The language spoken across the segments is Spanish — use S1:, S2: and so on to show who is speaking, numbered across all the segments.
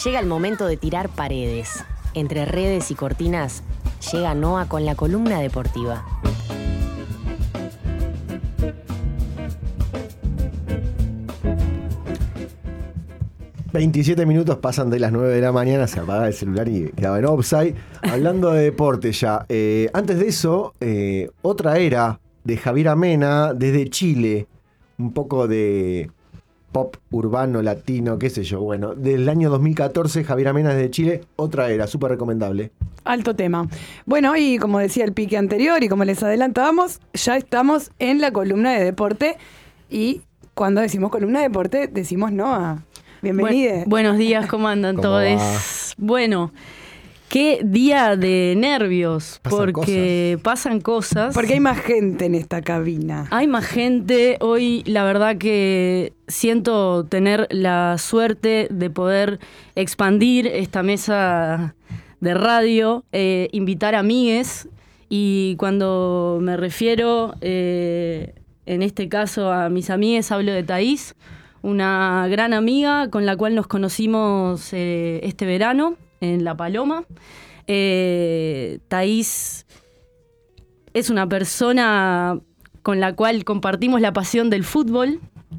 S1: Llega el momento de tirar paredes. Entre redes y cortinas, llega Noah con la columna deportiva.
S2: ...27 minutos pasan de las 9 de la mañana... ...se apaga el celular y quedaba en offside... ...hablando de deporte ya... antes de eso... ...otra era de Javier Amena... ...desde Chile... ...un poco de... pop urbano, latino, qué sé yo... ...bueno, del año 2014... ...Javier Amena desde Chile... ...otra era, súper recomendable...
S3: Alto tema. Bueno, y como decía el pique anterior... ...y como les adelantábamos... ...ya estamos en la columna de deporte... ...y cuando decimos columna de deporte... ...decimos Noah... Bienvenida.
S4: Buenos días, ¿cómo andan todos? Bueno, qué día de nervios, pasan cosas.
S3: Porque hay más gente en esta cabina.
S4: Hay más gente. Hoy la verdad que siento tener la suerte de poder expandir esta mesa de radio, invitar amigues, y cuando me refiero, en este caso a mis amigues, hablo de Thaís, una gran amiga con la cual nos conocimos este verano en La Paloma. Thaís es una persona con la cual compartimos la pasión del fútbol,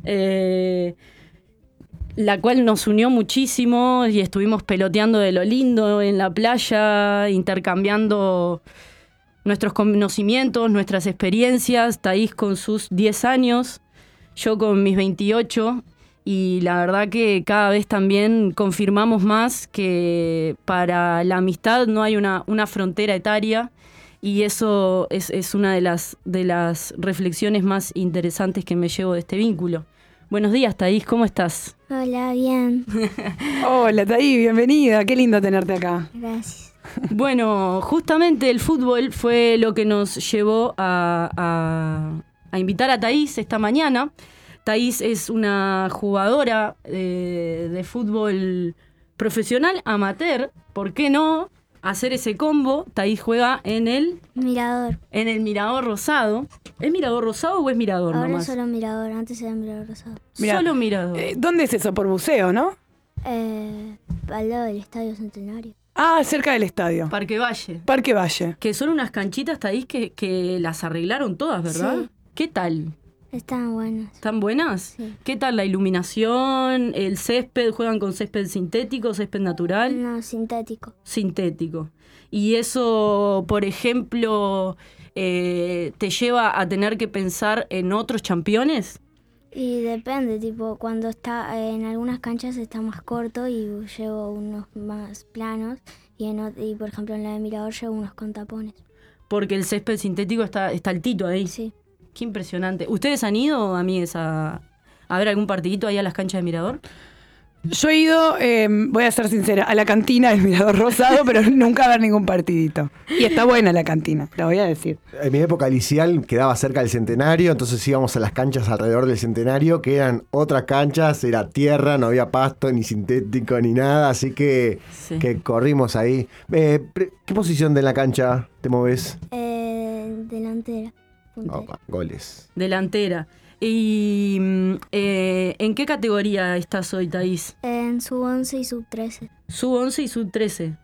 S4: la cual nos unió muchísimo y estuvimos peloteando de lo lindo en la playa, intercambiando nuestros conocimientos, nuestras experiencias. Thaís con sus 10 años, yo con mis 28, y la verdad que cada vez también confirmamos más que para la amistad no hay una frontera etaria, y eso es una de las reflexiones más interesantes que me llevo de este vínculo. Buenos días, Thaís, ¿cómo estás?
S5: Hola, bien.
S3: Hola, Thaís, bienvenida, qué lindo tenerte acá.
S5: Gracias.
S4: Bueno, justamente el fútbol fue lo que nos llevó a invitar a Thaís esta mañana. Thaís es una jugadora de fútbol profesional, amateur. ¿Por qué no hacer ese combo? Thaís juega en el
S5: Mirador.
S4: En el Mirador Rosado. ¿Es Mirador Rosado o es Mirador
S5: Ahora
S4: nomás?
S5: solo Mirador, antes era Mirador Rosado.
S3: Mirá,
S4: Solo Mirador.
S3: ¿Dónde es eso? Por buceo, ¿no?
S5: Al lado del Estadio Centenario.
S3: Ah, cerca del estadio.
S4: Parque Valle.
S3: Parque Valle.
S4: Que son unas canchitas, Thaís, que las arreglaron todas, ¿verdad?
S5: Sí.
S4: ¿Qué tal?
S5: Están buenas.
S4: ¿Están buenas?
S5: Sí.
S4: ¿Qué tal la iluminación? ¿El césped? ¿Juegan con césped sintético, césped natural?
S5: No, sintético.
S4: Sintético. Y eso, por ejemplo, ¿te lleva a tener que pensar en otros campeones?
S5: Y depende, tipo, cuando está en algunas canchas está más corto y llevo unos más planos. Y por ejemplo, en la de Mirador llevo unos con tapones.
S4: Porque el césped sintético está altito ahí.
S5: Sí.
S4: Qué impresionante. ¿Ustedes han ido, amigues, a ver algún partidito ahí a las canchas de Mirador?
S3: Yo he ido, voy a ser sincera, a la cantina del Mirador Rosado, pero nunca a ver ningún partidito. Y está buena la cantina, la voy a decir.
S2: En mi época liceal quedaba cerca del Centenario, entonces íbamos a las canchas alrededor del Centenario, que eran otras canchas, era tierra, no había pasto, ni sintético, ni nada, así que,
S4: Sí.
S2: que corrimos ahí. ¿Qué posición de la cancha te moves?
S5: Delantera. Puntera.
S2: Opa, goles.
S4: Delantera. ¿Y en qué categoría estás hoy, Thaís?
S5: En sub-11 y sub-13.
S4: Sub-11 y sub-13.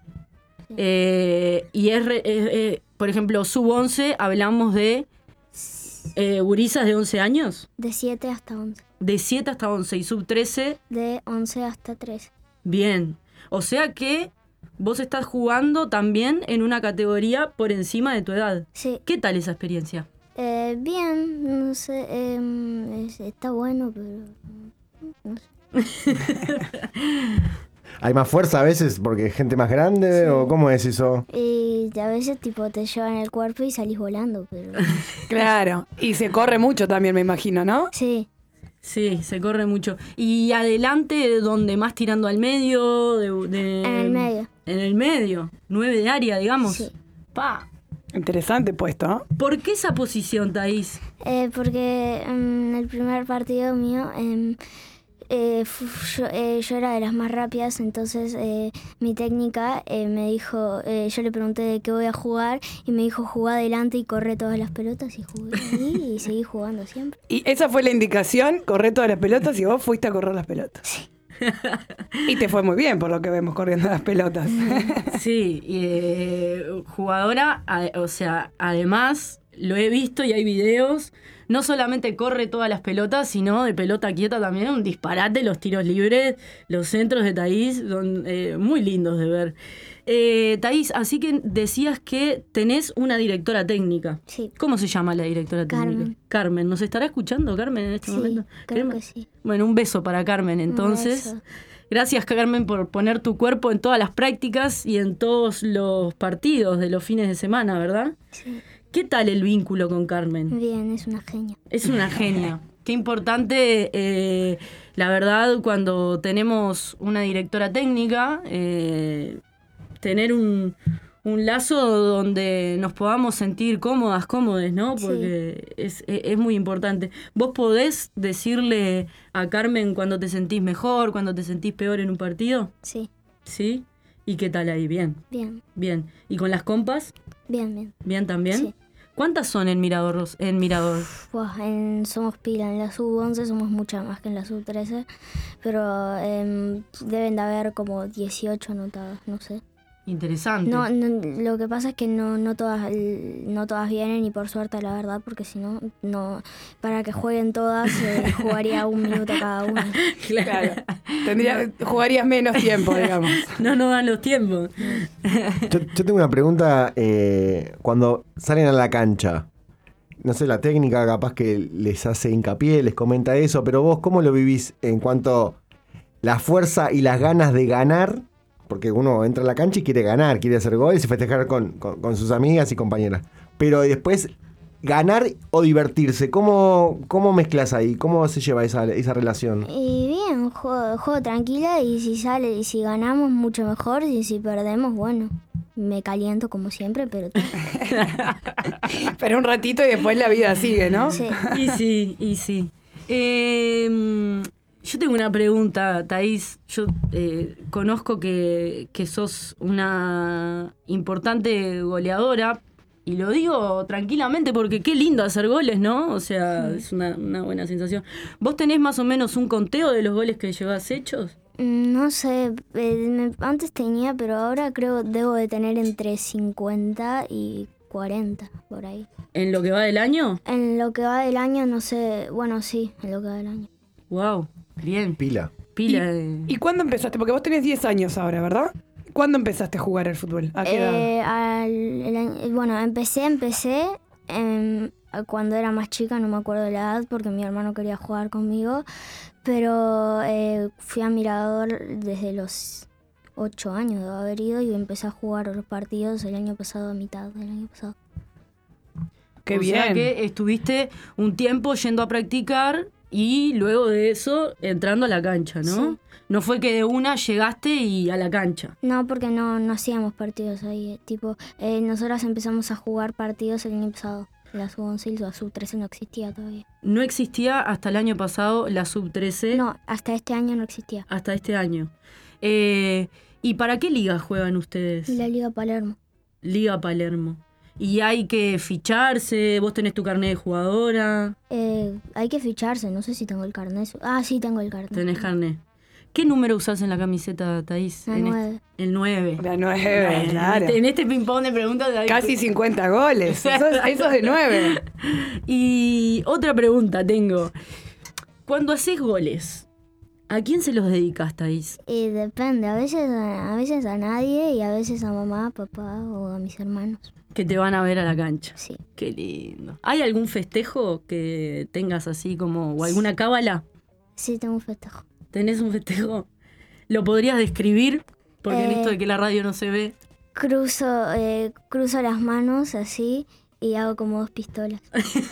S4: Y por ejemplo, sub-11 hablamos de gurisas de 11 años.
S5: De 7 hasta 11.
S4: De 7 hasta 11 y sub-13.
S5: De 11 hasta 13.
S4: Bien. O sea que vos estás jugando también en una categoría por encima de tu edad.
S5: Sí.
S4: ¿Qué tal esa experiencia?
S5: Bien, no sé, está bueno, pero no sé.
S2: ¿Hay más fuerza a veces porque hay gente más grande
S5: Sí.
S2: o cómo es eso?
S5: Y a veces tipo te llevan el cuerpo y salís volando, pero
S3: Claro, y se corre mucho también, me imagino, ¿no?
S5: sí,
S4: Sí, se corre mucho. ¿Y adelante, donde más tirando al medio?
S5: en el medio.
S4: En el medio. 9 de área, digamos.
S5: Sí.
S4: Pa.
S3: Interesante puesto, ¿no?
S4: ¿Por qué esa posición, Thaís?
S5: Porque en el primer partido mío yo era de las más rápidas, entonces mi técnica me dijo, yo le pregunté de qué voy a jugar y me dijo jugá adelante y corre todas las pelotas y jugué ahí y seguí jugando siempre.
S3: Y esa fue la indicación, correr todas las pelotas y vos fuiste a correr las pelotas. Y te fue muy bien, por lo que vemos corriendo las pelotas.
S4: Sí, jugadora, o sea, además lo he visto y hay videos, no solamente corre todas las pelotas, sino de pelota quieta también, un disparate, los tiros libres, los centros de Thaís, son muy lindos de ver. Thaís, así que decías que tenés una directora técnica.
S5: Sí.
S4: ¿Cómo se llama la directora técnica?
S5: Carmen.
S4: Carmen, ¿nos estará escuchando Carmen en este
S5: Sí,
S4: momento?
S5: creo que sí.
S4: Bueno, un beso para Carmen entonces.
S5: beso.
S4: Gracias, Carmen, por poner tu cuerpo en todas las prácticas y en todos los partidos de los fines de semana, ¿verdad?
S5: Sí.
S4: ¿Qué tal el vínculo con Carmen?
S5: Bien, es una genia.
S4: Es una genia. Qué importante, la verdad, cuando tenemos una directora técnica, tener un lazo donde nos podamos sentir cómodas, cómodes, ¿no? Porque es muy importante. ¿Vos podés decirle a Carmen cuando te sentís mejor, cuando te sentís peor en un partido?
S5: Sí.
S4: ¿Sí? ¿Y qué tal ahí? Bien,
S5: Bien.
S4: bien. ¿Y con las compas?
S5: Bien.
S4: ¿Bien también?
S5: Sí.
S4: ¿Cuántas son en Mirador?
S5: Buah, somos pila. En la sub-11 somos muchas más que en la sub-13. Pero deben de haber como 18 anotadas, no sé.
S4: Interesante.
S5: No, lo que pasa es que no todas vienen, y por suerte, la verdad, porque si no, para que jueguen todas, jugaría 1 minuto cada una.
S3: Claro. Jugarías menos tiempo, digamos.
S4: No dan los tiempos.
S2: Yo tengo una pregunta. Cuando salen a la cancha, no sé, la técnica capaz que les hace hincapié, les comenta eso, pero vos, ¿cómo lo vivís en cuanto la fuerza y las ganas de ganar? Porque uno entra a la cancha y quiere ganar, quiere hacer goles y festejar con sus amigas y compañeras. Pero después, ganar o divertirse, ¿cómo mezclas ahí? ¿Cómo se lleva esa relación?
S5: Y bien, juego tranquila, y si ganamos, mucho mejor, y si perdemos, bueno, me caliento como siempre, pero...
S3: Pero un ratito y después la vida sigue, ¿no?
S5: Sí.
S4: Y sí. Yo tengo una pregunta, Thaís. Yo conozco que sos una importante goleadora, y lo digo tranquilamente porque qué lindo hacer goles, ¿no? O sea, es una buena sensación. ¿Vos tenés más o menos un conteo de los goles que llevas hechos?
S5: No sé, antes tenía, pero ahora creo debo de tener entre 50 y 40, por ahí.
S4: ¿En lo que va del año?
S5: En lo que va del año, no sé, bueno, sí, en lo que va del año.
S4: Wow, bien.
S2: Pila.
S3: ¿Y cuándo empezaste? Porque vos tenés 10 años ahora, ¿verdad? ¿Cuándo empezaste a jugar al fútbol? ¿A qué edad?
S5: Bueno, empecé cuando era más chica, no me acuerdo de la edad, porque mi hermano quería jugar conmigo, pero fui a Mirador desde los 8 años de haber ido, y empecé a jugar los partidos el año pasado, a mitad del año pasado.
S3: ¡Qué
S4: bien! O sea que estuviste un tiempo yendo a practicar y luego de eso entrando a la cancha, ¿no?
S5: Sí.
S4: No fue que de una llegaste y a la cancha.
S5: No, porque no hacíamos partidos ahí. Nosotras empezamos a jugar partidos el año pasado. La sub-11 y la sub-13 no existía todavía.
S4: No existía hasta el año pasado la sub-13.
S5: No, hasta este año no existía.
S4: Hasta este año. ¿Y para qué liga juegan ustedes?
S5: La Liga Palermo.
S4: Liga Palermo. ¿Y hay que ficharse? ¿Vos tenés tu carnet de jugadora?
S5: Hay que ficharse, no sé si tengo el carnet. Sí, tengo el carnet.
S4: Tenés carnet. ¿Qué número usás en la camiseta, Thaís?
S5: La 9.
S4: El 9.
S3: La 9, claro.
S4: En este ping-pong de preguntas...
S3: Casi 50 goles. Eso es de 9.
S4: Y otra pregunta tengo. Cuando haces goles, ¿a quién se los dedicas, Thaís?
S5: Depende, a veces a nadie, y a veces a mamá, papá o a mis hermanos.
S4: Que te van a ver a la cancha.
S5: Sí.
S4: Qué lindo. ¿Hay algún festejo que tengas así como, o alguna cábala?
S5: Sí, tengo un festejo.
S4: ¿Tenés un festejo? ¿Lo podrías describir? Porque en esto de que la radio no se ve.
S5: Cruzo las manos así y hago como 2 pistolas.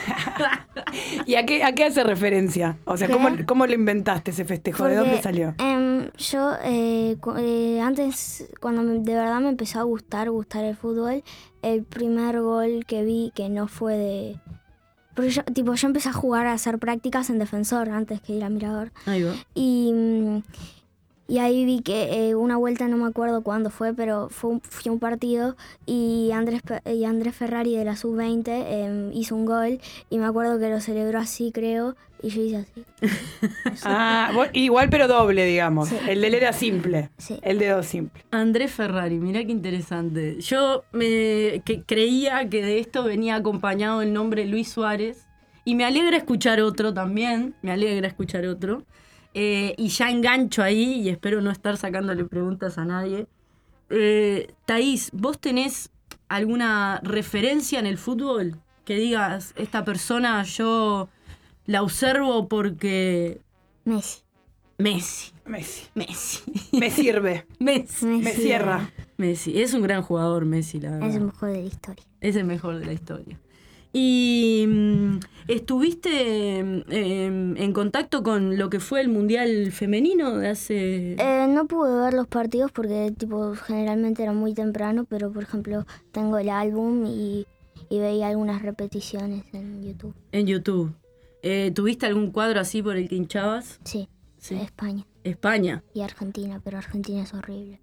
S3: ¿Y a qué hace referencia? O sea, ¿cómo lo inventaste ese festejo? ¿De dónde salió?
S5: Yo antes, cuando de verdad me empezó a gustar el fútbol, el primer gol que vi, que no fue de... Porque yo empecé a jugar, a hacer prácticas en Defensor antes que ir a Mirador.
S4: Ahí va.
S5: Y Y ahí vi que una vuelta, no me acuerdo cuándo fue, pero fui a un partido y Andrés Ferrari de la Sub-20 hizo un gol y me acuerdo que lo celebró así, creo, y yo hice así.
S3: Igual pero doble, digamos.
S5: Sí.
S3: El de él era simple.
S5: Sí.
S3: El dedo simple.
S4: Andrés Ferrari, mirá qué interesante. Yo creía que de esto venía acompañado el nombre Luis Suárez y me alegra escuchar otro también, y ya engancho ahí y espero no estar sacándole preguntas a nadie. Thaís, ¿vos tenés alguna referencia en el fútbol? Que digas, esta persona yo la observo porque...
S5: Messi.
S4: Messi.
S3: Me sirve.
S4: Messi.
S3: Me cierra.
S4: Messi. Es un gran jugador, Messi, la verdad.
S5: Es el mejor de la historia.
S4: Es el mejor de la historia. ¿Y estuviste en contacto con lo que fue el Mundial Femenino de hace...?
S5: No pude ver los partidos porque generalmente era muy temprano, pero por ejemplo tengo el álbum y veía algunas repeticiones en YouTube.
S4: En YouTube. ¿Tuviste algún cuadro así por el que hinchabas?
S5: Sí,
S4: Sí.
S5: España
S4: España.
S5: y Argentina, pero Argentina es horrible.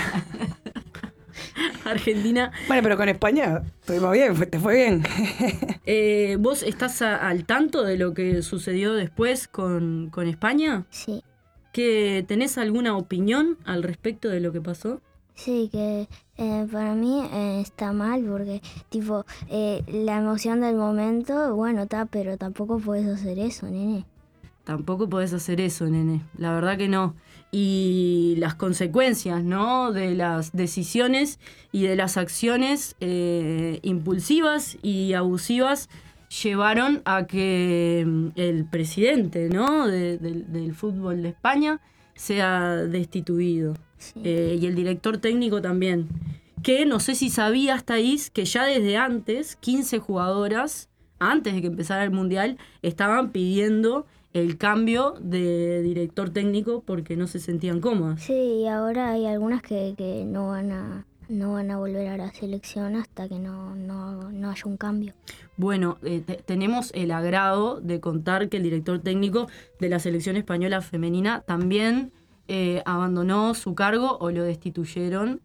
S4: Argentina.
S3: Bueno, pero con España estuvimos bien, te fue bien.
S4: ¿Vos estás al tanto de lo que sucedió después con España?
S5: Sí,
S4: ¿Tenés alguna opinión al respecto de lo que pasó?
S5: sí, que para mí está mal porque la emoción del momento, bueno, está, pero tampoco puedes hacer eso, nene.
S4: Tampoco podés hacer eso, nene. La verdad que no. Y las consecuencias, ¿no? De las decisiones y de las acciones impulsivas y abusivas llevaron a que el presidente, ¿no? del fútbol de España sea destituido.
S5: Sí.
S4: Y el director técnico también. Que no sé si sabías, Thaís, que ya desde antes, 15 jugadoras, antes de que empezara el Mundial, estaban pidiendo el cambio de director técnico porque no se sentían cómodas.
S5: Sí, y ahora hay algunas que no van a volver a la selección hasta que no haya un cambio.
S4: Bueno, tenemos el agrado de contar que el director técnico de la selección española femenina también abandonó su cargo o lo destituyeron.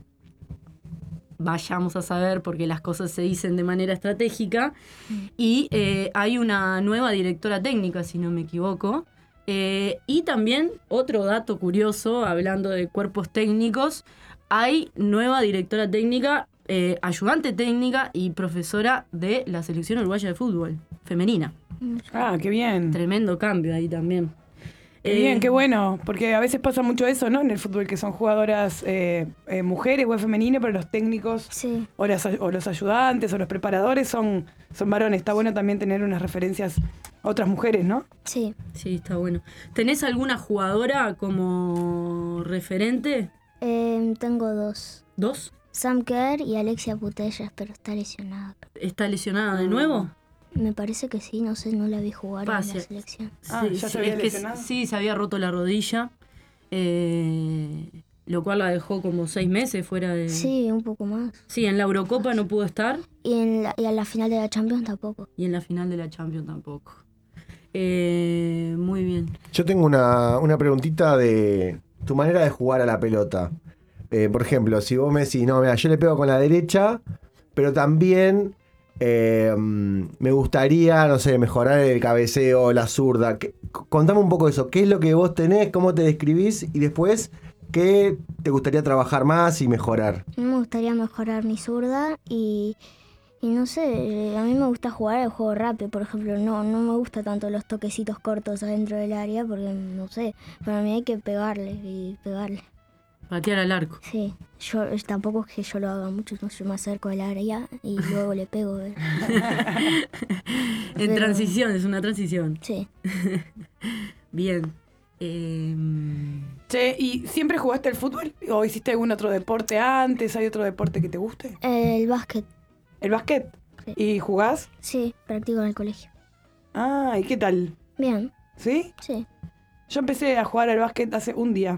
S4: Vayamos a saber porque las cosas se dicen de manera estratégica. Y hay una nueva directora técnica, si no me equivoco. Y también otro dato curioso, hablando de cuerpos técnicos, hay nueva directora técnica, ayudante técnica y profesora de la selección uruguaya de fútbol femenina.
S3: Ah, qué bien.
S4: Tremendo cambio ahí también.
S3: Qué bien, qué bueno, porque a veces pasa mucho eso, ¿no? En el fútbol, que son jugadoras mujeres o femenino, pero los técnicos
S5: Sí.
S3: o los ayudantes o los preparadores son varones. Está bueno también tener unas referencias a otras mujeres, ¿no?
S5: Sí.
S4: Sí, está bueno. ¿Tenés alguna jugadora como referente?
S5: Tengo dos.
S4: ¿Dos?
S5: Sam Kerr y Alexia Putellas, pero está lesionada.
S4: ¿Está lesionada de nuevo?
S5: Me parece que sí, no sé, no la vi jugar en la
S4: Pase.
S5: selección.
S3: Ah, ¿ya se había lesionado?
S4: Sí, se había roto la rodilla, lo cual la dejó como 6 meses fuera de...
S5: Sí, un poco más.
S4: Sí, en la Eurocopa no pudo estar
S5: Y a la final de la Champions tampoco.
S4: y en la final de la Champions tampoco. Muy bien.
S2: Yo tengo una preguntita de tu manera de jugar a la pelota. Por ejemplo, si vos me decís, no, mira, yo le pego con la derecha, pero también me gustaría, no sé, mejorar el cabeceo, la zurda. Contame un poco de eso. ¿Qué es lo que vos tenés? ¿Cómo te describís? Y después, ¿qué te gustaría trabajar más y mejorar?
S5: Me gustaría mejorar mi zurda y no sé, a mí me gusta jugar el juego rápido, por ejemplo. No me gusta tanto los toquecitos cortos adentro del área porque, no sé, para mí hay que pegarle y pegarle.
S4: Patear al arco.
S5: Sí, yo tampoco es que yo lo haga mucho, no, yo me acerco del área y luego le pego.
S4: En
S5: Pero-
S4: transición, es una transición.
S5: Sí,
S4: Bien.
S3: Che, ¿y siempre jugaste al fútbol? ¿O hiciste algún otro deporte antes? ¿Hay otro deporte que te guste?
S5: el básquet,
S3: ¿El básquet?
S5: Sí.
S3: ¿Y jugás?
S5: sí, practico en el colegio.
S3: Ah, ¿y qué tal?
S5: Bien,
S3: ¿Sí?
S5: sí.
S3: Yo empecé a jugar al básquet hace un día.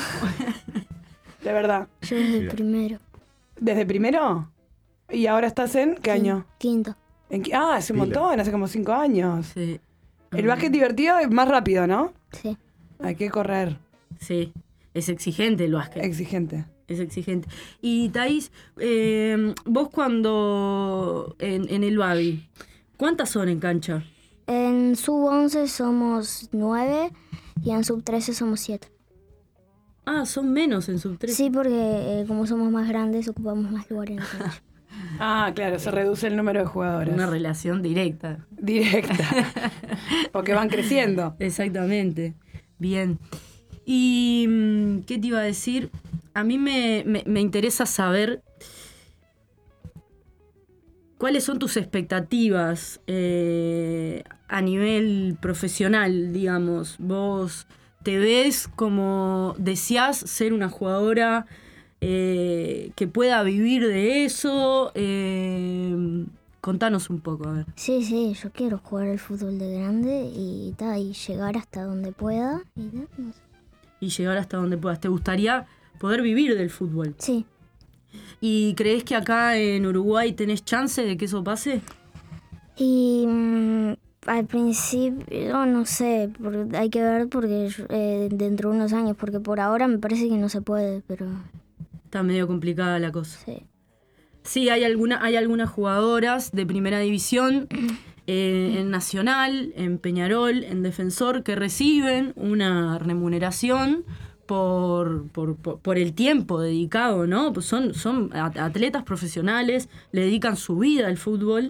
S3: De verdad.
S5: Yo desde el
S2: Mira.
S5: primero.
S3: ¿Desde primero? ¿Y ahora estás en qué año?
S5: Quinto.
S3: Hace un
S2: Pila.
S3: montón, hace como 5 años.
S4: Sí.
S3: El básquet divertido es más rápido, ¿no?
S5: Sí.
S3: Hay que correr.
S4: Sí. Es exigente el básquet.
S3: Exigente.
S4: Es exigente. Y Thaís, vos cuando en el Babi, ¿cuántas son en cancha?
S5: En sub-11 somos 9 y en sub-13 somos 7.
S4: Ah, son menos en sub-13.
S5: Sí, porque como somos más grandes ocupamos más lugar en la cancha.
S3: Ah, claro, se reduce el número de jugadores.
S4: Una relación directa.
S3: Directa. Porque van creciendo.
S4: Exactamente. Bien. Y, ¿qué te iba a decir? A mí me interesa saber cuáles son tus expectativas a nivel profesional, digamos. Vos te ves como deseás ser una jugadora que pueda vivir de eso. Contanos un poco, a ver.
S5: Sí, yo quiero jugar al fútbol de grande y llegar hasta donde pueda. No sé.
S4: Y llegar hasta donde puedas. ¿Te gustaría poder vivir del fútbol?
S5: Sí.
S4: ¿Y crees que acá en Uruguay tenés chance de que eso pase?
S5: Y al principio, no sé, hay que ver porque dentro de unos años, porque por ahora me parece que no se puede, pero
S4: Está medio complicada la cosa.
S5: sí.
S4: Sí, hay algunas jugadoras de primera división en Nacional, en Peñarol, en Defensor, que reciben una remuneración por el tiempo dedicado, ¿no? Pues son atletas profesionales, le dedican su vida al fútbol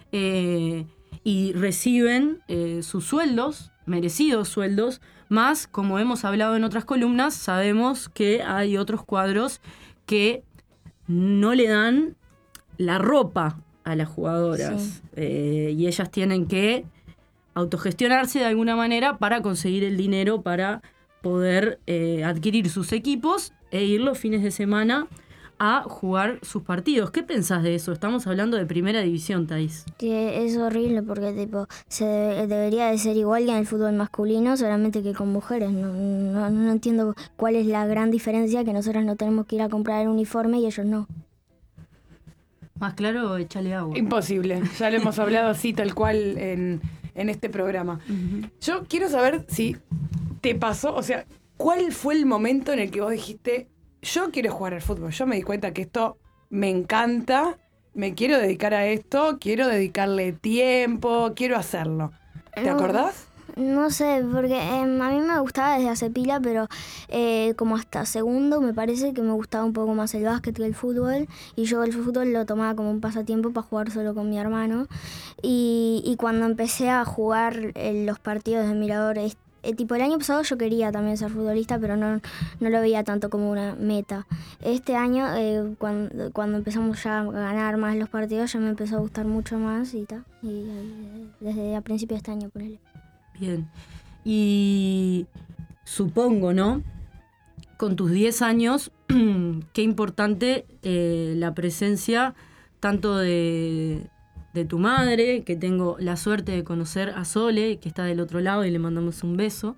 S4: y reciben sus sueldos, merecidos sueldos, más, como hemos hablado en otras columnas, sabemos que hay otros cuadros que no le dan la ropa a las jugadoras y ellas tienen que autogestionarse de alguna manera para conseguir el dinero para poder adquirir sus equipos e ir los fines de semana a jugar sus partidos. ¿Qué pensás de eso? Estamos hablando de primera división, Thaís.
S5: Que es horrible porque debería de ser igual que en el fútbol masculino, solamente que con mujeres. No entiendo cuál es la gran diferencia, que nosotras no tenemos que ir a comprar el uniforme y ellos no.
S4: Más claro, échale agua.
S3: Imposible. Ya lo hemos hablado así, tal cual, en este programa. Yo quiero saber si te pasó, o sea, ¿cuál fue el momento en el que vos dijiste, yo quiero jugar al fútbol? Yo me di cuenta que esto me encanta, me quiero dedicar a esto, quiero dedicarle tiempo, quiero hacerlo. ¿Te acordás?
S5: No sé, porque a mí me gustaba desde hace pila, pero como hasta segundo me parece que me gustaba un poco más el básquet que el fútbol, y yo el fútbol lo tomaba como un pasatiempo para jugar solo con mi hermano, y cuando empecé a jugar los partidos de Mirador, tipo el año pasado yo quería también ser futbolista, pero no lo veía tanto como una meta. Este año, cuando empezamos ya a ganar más los partidos, ya me empezó a gustar mucho más y desde a principios de este año, ponele.
S4: Bien. Y supongo, ¿no? Con tus 10 años, qué importante la presencia tanto de tu madre, que tengo la suerte de conocer a Sole, que está del otro lado y le mandamos un beso.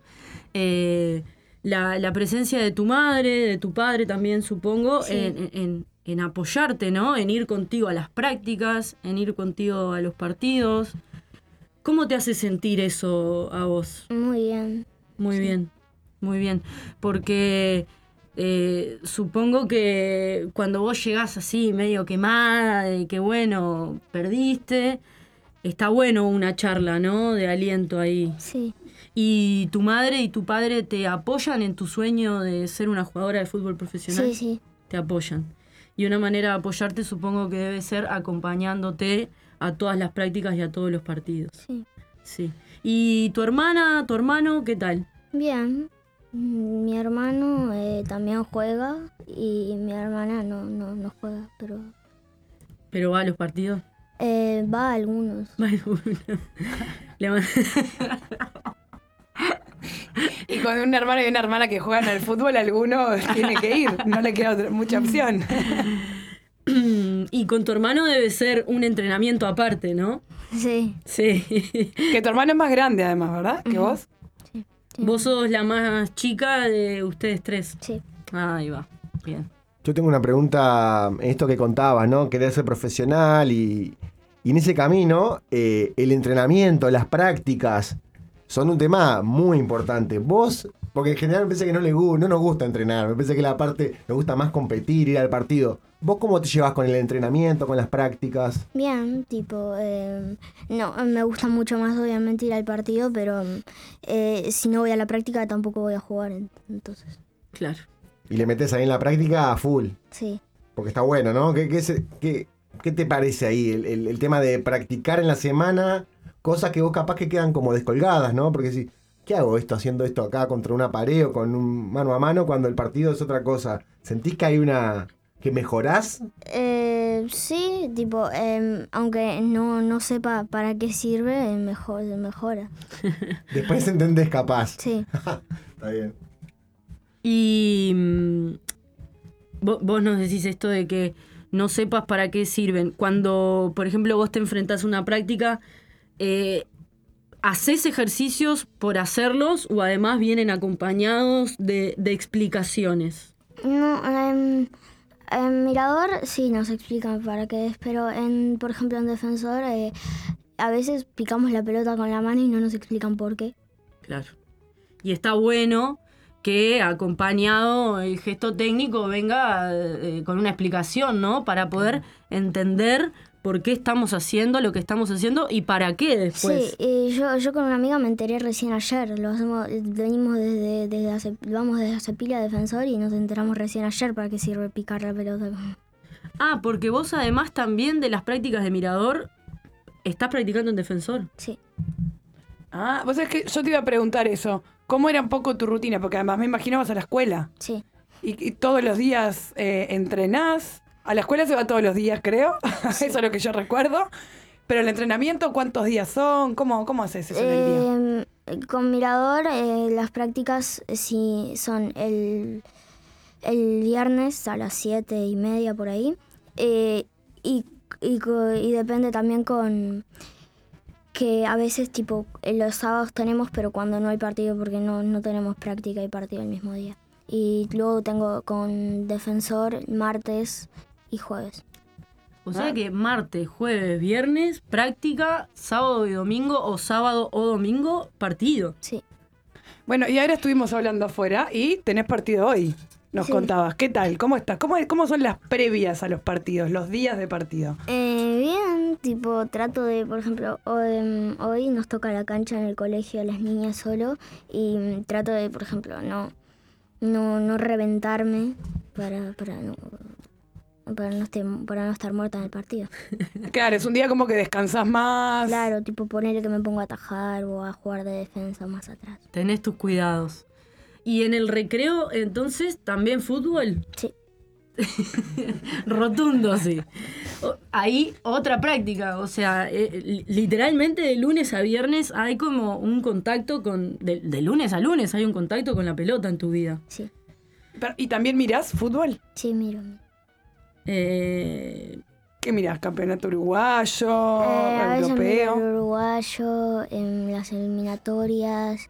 S4: La presencia de tu madre, de tu padre también, supongo,
S5: Sí.
S4: en apoyarte, ¿no? En ir contigo a las prácticas, en ir contigo a los partidos. ¿Cómo te hace sentir eso a vos?
S5: Muy bien.
S4: Muy
S5: Sí.
S4: bien, muy bien. Porque supongo que cuando vos llegás así medio quemada, de que bueno, perdiste, está bueno una charla, ¿no? De aliento ahí.
S5: Sí.
S4: ¿Y tu madre y tu padre te apoyan en tu sueño de ser una jugadora de fútbol profesional?
S5: Sí.
S4: Te apoyan. Y una manera de apoyarte supongo que debe ser acompañándote a todas las prácticas y a todos los partidos.
S5: Sí.
S4: Sí. ¿Y tu hermana, tu hermano, qué tal?
S5: Bien. Mi hermano también juega y mi hermana no juega, pero
S4: ¿Pero va a los partidos?
S5: va a algunos.
S4: Va a alguno. Le mand-
S3: Y con un hermano y una hermana que juegan al fútbol, alguno tiene que ir, no le queda mucha opción.
S4: Y con tu hermano debe ser un entrenamiento aparte, ¿no?
S5: Sí.
S4: Sí.
S3: Que tu hermano es más grande además, ¿verdad? Que vos.
S5: Sí.
S4: Vos sos la más chica de ustedes tres.
S5: Sí.
S4: Ahí va. Bien.
S2: Yo tengo una pregunta, en esto que contabas, ¿no? Querer ser profesional y en ese camino, el entrenamiento, las prácticas, son un tema muy importante. ¿Vos Porque en general me parece que no nos gusta entrenar. Me parece que la parte nos gusta más competir, ir al partido. ¿Vos cómo te llevas con el entrenamiento, con las prácticas?
S5: Bien, tipo, no, me gusta mucho más obviamente ir al partido, pero si no voy a la práctica tampoco voy a jugar, entonces.
S4: Claro.
S2: Y le metés ahí en la práctica a full.
S5: Sí.
S2: Porque está bueno, ¿no? ¿Qué te parece ahí el tema de practicar en la semana cosas que vos capaz que quedan como descolgadas, ¿no? Porque si, ¿qué hago haciendo esto acá contra una pared o con un mano a mano cuando el partido es otra cosa? ¿Sentís que hay que mejorás?
S5: Sí, tipo, aunque no sepa para qué sirve, mejora.
S2: Después entendés capaz.
S5: Sí.
S2: Está bien.
S4: Y vos nos decís esto de que no sepas para qué sirven. Cuando, por ejemplo, vos te enfrentás a una práctica, ¿hacés ejercicios por hacerlos o además vienen acompañados de explicaciones?
S5: No, en Mirador sí nos explican para qué es, pero por ejemplo en Defensor a veces picamos la pelota con la mano y no nos explican por qué.
S4: Claro. Y está bueno que acompañado el gesto técnico venga con una explicación, ¿no? Para poder entender por qué estamos haciendo lo que estamos haciendo y para qué después.
S5: Sí, yo con una amiga me enteré recién ayer. Vamos desde hace pila a Defensor y nos enteramos recién ayer para qué sirve picar la pelota.
S4: Ah, porque vos además también de las prácticas de Mirador estás practicando en Defensor.
S5: Sí.
S3: Ah, vos sabés que yo te iba a preguntar eso. ¿Cómo era un poco tu rutina? Porque además me imagino vas a la escuela.
S5: Sí.
S3: Y todos los días entrenás. A la escuela se va todos los días, creo. Sí. Eso es lo que yo recuerdo. Pero el entrenamiento, ¿cuántos días son? ¿Cómo haces eso en el día?
S5: Con Mirador, las prácticas sí son el viernes a las 7:30 por ahí. Y depende también con que a veces tipo los sábados tenemos, pero cuando no hay partido porque no tenemos práctica y partido el mismo día. Y luego tengo con Defensor martes y jueves.
S4: O sea que martes, jueves, viernes, práctica, sábado y domingo, o sábado o domingo, partido.
S5: Sí.
S3: Bueno, y ahora estuvimos hablando afuera y tenés partido hoy, nos contabas. ¿Qué tal? ¿Cómo estás? ¿Cómo son las previas a los partidos, los días de partido?
S5: Bien, tipo trato de, por ejemplo, hoy nos toca la cancha en el colegio a las niñas solo y trato de, por ejemplo, no reventarme para no estar muerta en el partido.
S3: Claro, es un día como que descansás más.
S5: Claro, tipo ponerle que me pongo a atajar o a jugar de defensa más atrás.
S4: Tenés tus cuidados. ¿Y en el recreo, entonces, también fútbol?
S5: Sí.
S4: Rotundo, sí. Ahí otra práctica, o sea, literalmente de lunes a viernes hay como un contacto de lunes a lunes hay un contacto con la pelota en tu vida.
S5: Sí.
S3: ¿Y también mirás fútbol?
S5: Sí, miro.
S3: ¿Qué mirás? ¿Campeonato uruguayo?
S5: A veces
S3: ¿Europeo?
S5: miro el uruguayo, en las eliminatorias.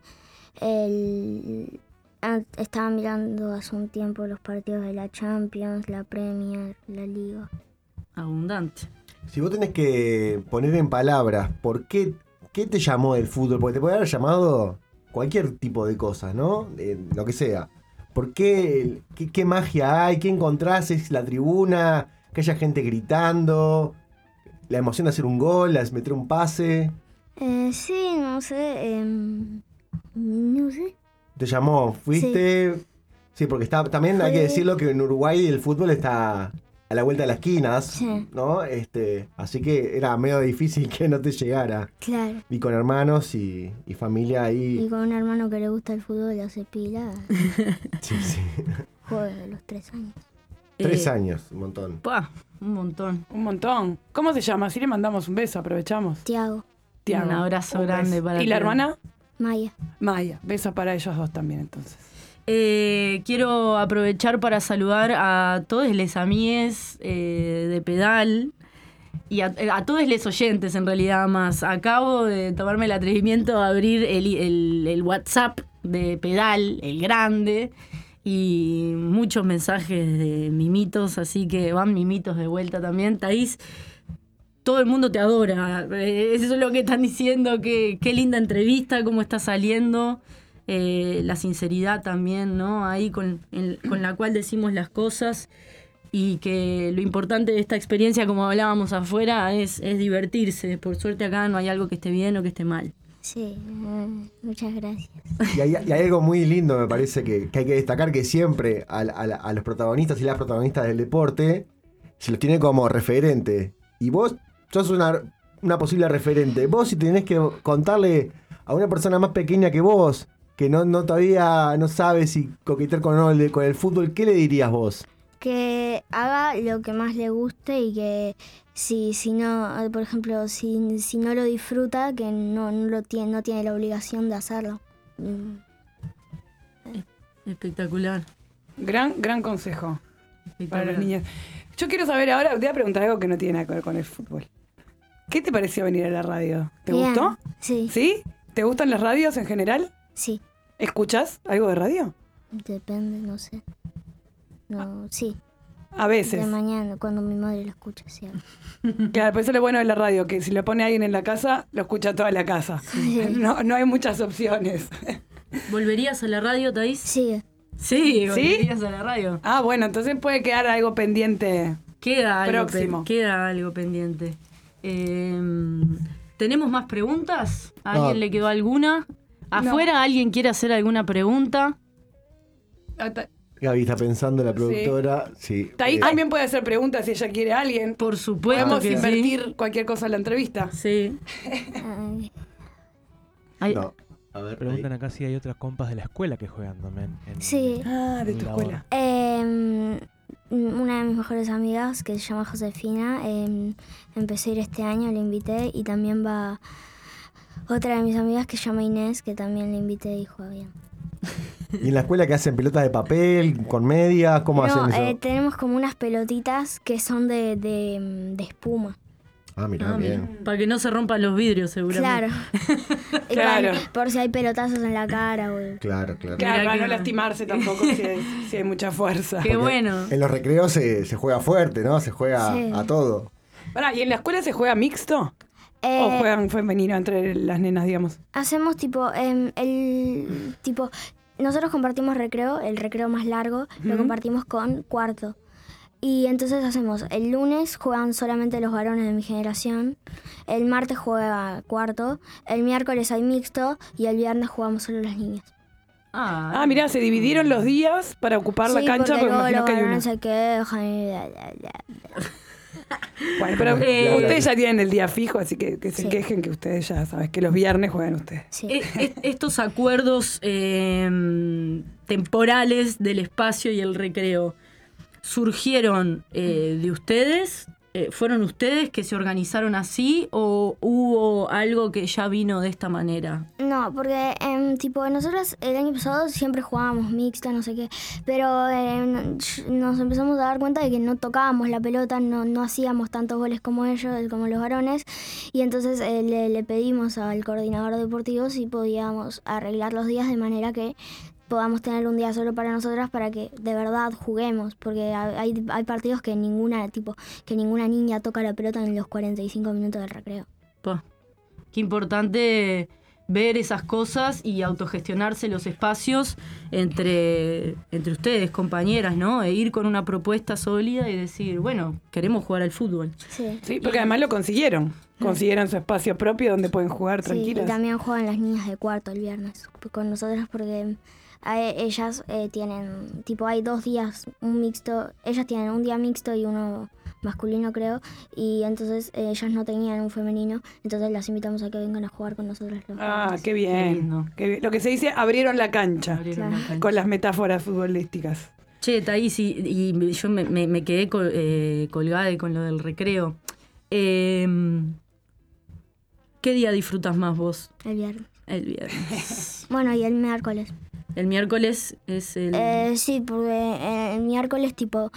S5: Estaba mirando hace un tiempo los partidos de la Champions, la Premier, la Liga.
S4: Abundante.
S2: Si vos tenés que poner en palabras por qué te llamó el fútbol, porque te puede haber llamado cualquier tipo de cosas, ¿no? Lo que sea. ¿Por qué? ¿Qué magia hay? ¿Qué encontrás? ¿Es la tribuna? ¿Que haya gente gritando? ¿La emoción de hacer un gol? ¿La de meter un pase?
S5: Sí, no sé. No sé.
S2: ¿Te llamó? ¿Fuiste? Sí, porque también hay que decirlo que en Uruguay el fútbol está a la vuelta de las esquinas,
S5: sí.
S2: ¿no? Así que era medio difícil que no te llegara.
S5: Claro.
S2: Y con hermanos y familia ahí.
S5: Y con un hermano que le gusta el fútbol, hace pila.
S2: Sí.
S5: Juega a los 3 años.
S2: 3 años, un montón.
S4: Un montón.
S3: Un montón. ¿Cómo se llama? Si le mandamos un beso, aprovechamos.
S5: Tiago.
S3: Tiago.
S4: Un abrazo
S3: Un
S4: grande
S3: beso.
S4: para
S3: ¿Y la
S4: ti.
S3: hermana?
S5: Maya.
S3: Maya. Beso para ellos dos también, entonces.
S4: Quiero aprovechar para saludar a todos los amigues de Pedal y a todos los oyentes, en realidad, más. Acabo de tomarme el atrevimiento de abrir el WhatsApp de Pedal, el grande, y muchos mensajes de mimitos, así que van mimitos de vuelta también. Thaís, todo el mundo te adora. Eso es lo que están diciendo. Qué linda entrevista, cómo está saliendo. la sinceridad también, ¿no? Ahí con la cual decimos las cosas, y que lo importante de esta experiencia, como hablábamos afuera, es divertirse. Por suerte acá no hay algo que esté bien o que esté mal.
S5: Sí, muchas gracias.
S2: Y hay algo muy lindo, me parece, que hay que destacar, que siempre a los protagonistas y las protagonistas del deporte se los tiene como referente. Y vos sos una posible referente. Vos, si tenés que contarle a una persona más pequeña que vos, que no todavía no sabe si coquetear con el fútbol, ¿qué le dirías vos?
S5: Que haga lo que más le guste y que si no, por ejemplo, si no lo disfruta, que no tiene la obligación de hacerlo.
S4: Espectacular.
S3: Gran consejo para
S4: Espectacular.
S3: las niñas. Yo quiero saber ahora, te voy a preguntar algo que no tiene nada que ver con el fútbol. ¿Qué te pareció venir a la radio? ¿Te
S5: Bien.
S3: gustó?
S5: Sí,
S3: ¿Sí? ¿Te gustan las radios en general?
S5: sí,
S3: ¿Escuchas algo de radio?
S5: depende, no sé. No, sí,
S3: A veces.
S5: de mañana, cuando mi madre lo escucha, sí.
S3: Claro, pero eso es lo bueno de la radio, que si lo pone alguien en la casa, lo escucha toda la casa. No hay muchas opciones.
S4: ¿Volverías a la radio, Thaís?
S5: Sí,
S4: Sí, volverías a la radio.
S3: Ah, bueno, entonces puede quedar algo pendiente.
S4: Queda algo,
S3: Próximo.
S4: queda algo pendiente. ¿Tenemos más preguntas? ¿A alguien
S2: No.
S4: le quedó alguna? ¿Afuera alguien quiere hacer alguna pregunta?
S2: Gaby está pensando, la productora. Sí.
S3: Ahí también puede hacer preguntas si ella quiere a alguien.
S4: Por supuesto
S3: Podemos
S4: que
S3: invertir cualquier cosa en la entrevista.
S4: sí.
S5: ay,
S4: Ay,
S2: No. A ver,
S6: Preguntan acá si hay otras compas de la escuela que juegan también.
S5: sí.
S3: Ah, de tu
S7: La
S3: escuela.
S5: Una de mis mejores amigas, que se llama Josefina, empecé a ir este año, la invité, y también va otra de mis amigas que se llama Inés, que también la invité y juega bien.
S2: ¿Y en la escuela que hacen pelotas de papel, con medias? ¿Cómo
S5: No,
S2: hacen eso?
S5: tenemos como unas pelotitas que son de espuma.
S2: Ah, mirá, bien.
S4: para que no se rompan los vidrios, seguramente.
S5: Claro. Y
S3: Claro.
S5: por si hay pelotazos en la cara.
S2: Claro, claro.
S3: Claro,
S4: Mirá
S3: para
S4: que-
S3: no lastimarse tampoco si hay mucha fuerza.
S4: Qué bueno.
S2: En los recreos se juega fuerte, ¿no? Se juega
S5: Sí.
S2: a todo.
S3: Pará, ¿y en la escuela se juega mixto?
S5: Eh,
S3: ¿O juegan femenino entre las nenas, digamos?
S5: Hacemos nosotros compartimos recreo, el recreo más largo, lo compartimos con cuarto. Y entonces hacemos, el lunes juegan solamente los varones de mi generación, el martes juega cuarto, el miércoles hay mixto y el viernes jugamos solo las niñas.
S3: Ah, mirá, se dividieron los días para ocupar la
S5: Sí,
S3: cancha,
S5: porque
S3: porque
S5: luego
S3: imagino
S5: los
S3: que hay una.
S5: varones se quejan y bla, bla, bla.
S3: Bueno, pero
S4: Eh,
S3: ustedes ya tienen el día fijo, así que se
S5: Sí.
S3: quejen que ustedes ya saben que los viernes juegan ustedes.
S5: Sí.
S4: Estos acuerdos temporales del espacio y el recreo, ¿surgieron de ustedes? ¿Fueron ustedes que se organizaron así o hubo algo que ya vino de esta manera?
S5: No, porque nosotros el año pasado siempre jugábamos mixta, no sé qué, pero nos empezamos a dar cuenta de que no tocábamos la pelota, no hacíamos tantos goles como ellos, como los varones, y entonces le pedimos al coordinador deportivo si podíamos arreglar los días de manera que podamos tener un día solo para nosotras para que de verdad juguemos, porque hay partidos que ninguna niña toca la pelota en los 45 minutos del recreo.
S4: Pa, qué importante ver esas cosas y autogestionarse los espacios entre ustedes, compañeras, ¿no? E ir con una propuesta sólida y decir, bueno, queremos jugar al fútbol.
S5: Sí.
S3: Sí, porque además lo consiguieron. Consiguieron su espacio propio donde pueden jugar
S5: Sí,
S3: tranquilas.
S5: y también juegan las niñas de cuarto el viernes con nosotras porque ellas tienen, hay 2 días, un mixto, ellas tienen un día mixto y uno masculino creo, y entonces ellas no tenían un femenino, entonces las invitamos a que vengan a jugar con nosotros los
S3: Ah,
S5: viernes.
S3: qué
S4: Qué
S3: bien.
S4: lindo.
S3: Qué bien. Lo que se dice, abrieron la cancha.
S4: Abrieron la cancha.
S3: Con las metáforas futbolísticas.
S4: Che, Thaís, y yo me quedé colgada con lo del recreo. ¿Qué día disfrutas más vos?
S5: El viernes.
S4: El viernes.
S5: Bueno, y el miércoles.
S4: El miércoles es el...
S5: Sí, porque el miércoles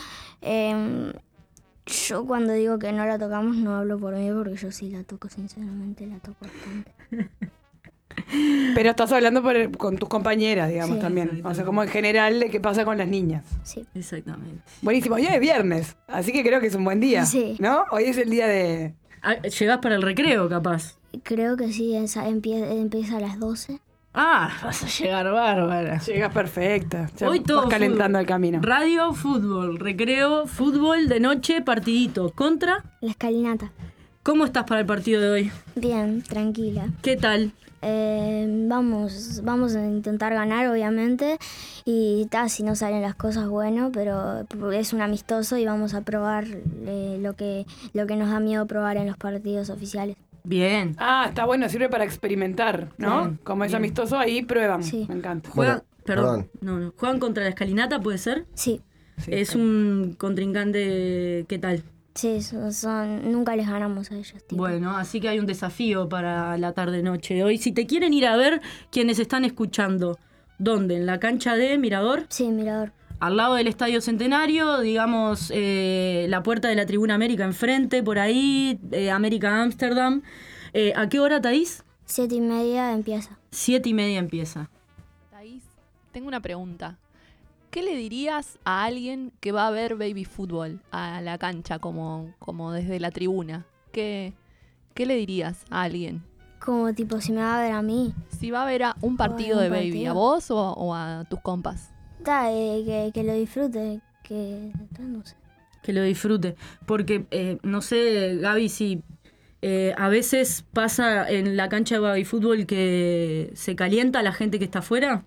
S5: yo cuando digo que no la tocamos no hablo por mí porque yo sí la toco, sinceramente la toco bastante.
S3: Pero estás hablando con tus compañeras, digamos,
S5: Sí.
S3: también. O sea, como en general de qué pasa con las niñas.
S5: Sí.
S4: Exactamente.
S3: Buenísimo. Hoy es viernes, así que creo que es un buen día.
S5: Sí.
S3: ¿No? Hoy es el día de...
S4: Ah, llegás para el recreo, capaz.
S5: Creo que sí, empieza a las 12.
S4: Vas a llegar bárbara.
S3: Llegas perfecta. Ya
S4: Hoy todo
S3: vas calentando
S4: fútbol.
S3: el camino.
S4: Radio, fútbol, recreo, fútbol de noche, partidito. ¿Contra?
S5: La escalinata.
S4: ¿Cómo estás para el partido de hoy?
S5: Bien, tranquila.
S4: ¿Qué tal?
S5: Vamos a intentar ganar, obviamente. Y si no salen las cosas, bueno, pero es un amistoso y vamos a probar lo que nos da miedo probar en los partidos oficiales.
S4: Bien.
S3: Está bueno, sirve para experimentar, ¿no?
S4: Bien,
S3: Como es
S4: bien.
S3: amistoso, ahí prueban.
S5: Sí.
S3: Me encanta.
S4: Juegan,
S2: Bueno,
S4: No. ¿Juegan contra la escalinata, puede ser?
S5: Sí,
S3: Sí,
S4: Es un contrincante, ¿qué tal?
S5: sí, nunca les ganamos a ellos. Tipo.
S4: Bueno, así que hay un desafío para la tarde-noche de hoy. Si te quieren ir a ver, quienes están escuchando, ¿dónde? ¿En la cancha de Mirador?
S5: Sí, Mirador.
S4: Al lado del Estadio Centenario, digamos, la puerta de la Tribuna América enfrente, por ahí, América Ámsterdam. ¿A qué hora, Thaís?
S5: 7:30 empieza.
S4: 7:30 empieza.
S7: Thaís, tengo una pregunta. ¿Qué le dirías a alguien que va a ver baby fútbol a la cancha como desde la tribuna? ¿Qué le dirías a alguien?
S5: Como tipo, si me va a ver a mí.
S7: Si va a ver a un partido
S5: un
S7: de baby,
S5: partido.
S7: ¿a vos o a tus compas?
S5: Que lo disfrute, no sé.
S4: Que lo disfrute. Porque, no sé, Gaby, si a veces pasa en la cancha de baby fútbol que se calienta la gente que está afuera.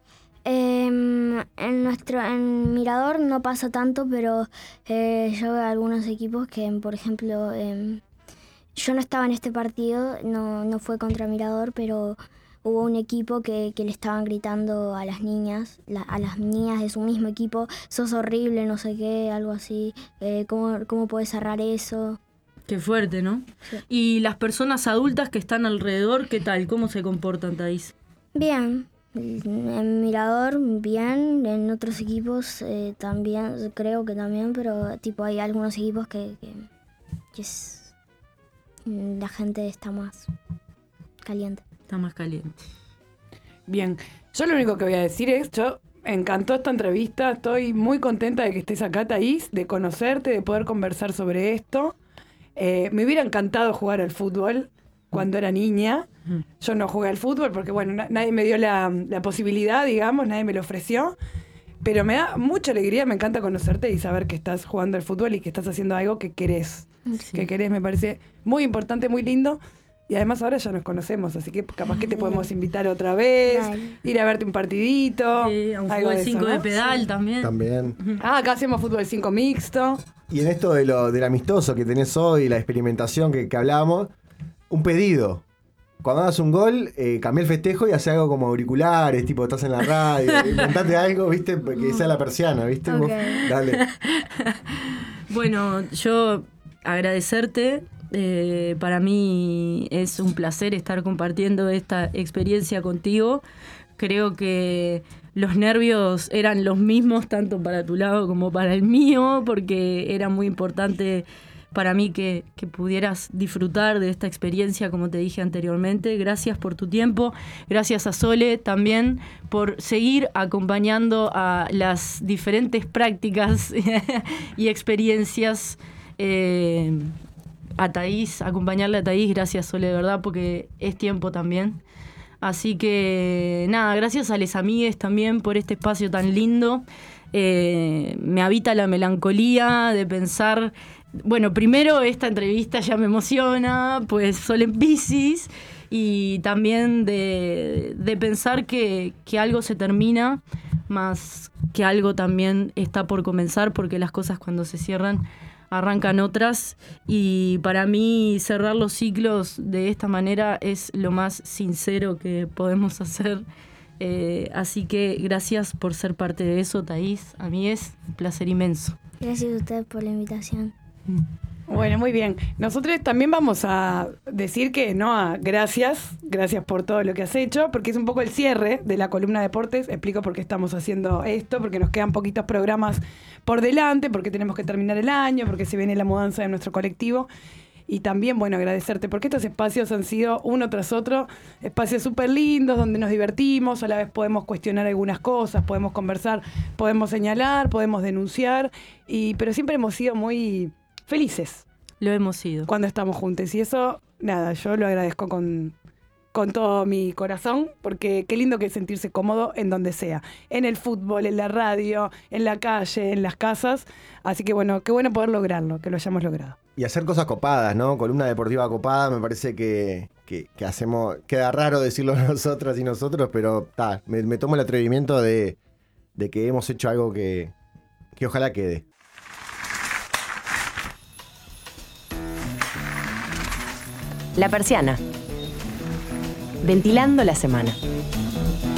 S5: En Mirador no pasa tanto, pero yo veo algunos equipos que, por ejemplo, yo no estaba en este partido, no fue contra Mirador, pero hubo un equipo que le estaban gritando a las niñas, a las niñas de su mismo equipo, sos horrible, no sé qué, algo así, ¿cómo puedes cerrar eso?
S4: Qué fuerte, ¿no?
S5: Sí.
S4: Y las personas adultas que están alrededor, ¿qué tal? ¿Cómo se comportan, Thaís?
S5: Bien, en Mirador bien, en otros equipos también, creo que también, pero tipo hay algunos equipos que la gente está más caliente.
S4: Está más caliente.
S3: Bien, yo lo único que voy a decir es, me encantó esta entrevista, estoy muy contenta de que estés acá, Thaís, de conocerte, de poder conversar sobre esto. Me hubiera encantado jugar al fútbol cuando era niña. Yo no jugué al fútbol porque, bueno, nadie me dio la posibilidad, digamos, nadie me lo ofreció. Pero me da mucha alegría, me encanta conocerte y saber que estás jugando al fútbol y que estás haciendo algo que querés.
S4: Sí.
S3: Que querés, me parece muy importante, muy lindo. Y además ahora ya nos conocemos, así que capaz que te podemos invitar otra vez,
S5: Dale.
S3: ir a verte un partidito.
S4: A un
S3: algo
S4: fútbol
S3: de eso,
S4: 5 de
S3: ¿no?
S4: pedal también.
S2: también.
S3: Acá hacemos fútbol 5 mixto.
S2: Y en esto del amistoso que tenés hoy, la experimentación que hablábamos, un pedido. Cuando hagas un gol, cambia el festejo y hace algo como auriculares, tipo estás en la radio, inventate algo, ¿viste? Que sea la persiana, ¿viste?
S5: Ok.
S2: Vos, dale.
S4: Bueno, yo agradecerte. Para mí es un placer estar compartiendo esta experiencia contigo. Creo que los nervios eran los mismos tanto para tu lado como para el mío, porque era muy importante para mí que pudieras disfrutar de esta experiencia, como te dije anteriormente. Gracias por tu tiempo, gracias a Sole también por seguir acompañando a las diferentes prácticas y experiencias. A Thaís, acompañarle a Thaís, gracias Sole, de verdad, porque es tiempo también. Así que nada, gracias a les amigues también por este espacio tan lindo. Me habita la melancolía de pensar, bueno, primero esta entrevista ya me emociona, pues Sol en Piscis, y también de pensar que algo se termina, más que algo también está por comenzar, porque las cosas cuando se cierran arrancan otras, y para mí cerrar los ciclos de esta manera es lo más sincero que podemos hacer. Así que gracias por ser parte de eso, Thaís. A mí es un placer inmenso.
S5: Gracias a ustedes por la invitación.
S3: Bueno, muy bien. Nosotros también vamos a decir que gracias por todo lo que has hecho, porque es un poco el cierre de la columna de deportes. Explico por qué estamos haciendo esto, porque nos quedan poquitos programas por delante, porque tenemos que terminar el año, porque se viene la mudanza de nuestro colectivo. Y también, bueno, agradecerte, porque estos espacios han sido uno tras otro, espacios súper lindos, donde nos divertimos, a la vez podemos cuestionar algunas cosas, podemos conversar, podemos señalar, podemos denunciar, pero siempre hemos sido muy felices
S4: Lo hemos sido.
S3: cuando estamos juntos. Y eso, nada, yo lo agradezco con con todo mi corazón, porque qué lindo que es sentirse cómodo en donde sea, en el fútbol, en la radio, en la calle, en las casas. Así que bueno, qué bueno poder lograrlo, que lo hayamos logrado.
S2: Y hacer cosas copadas, ¿no? Columna deportiva copada, me parece que hacemos... Queda raro decirlo nosotras y nosotros, pero me tomo el atrevimiento de que hemos hecho algo que ojalá quede.
S1: La Persiana. Ventilando la semana.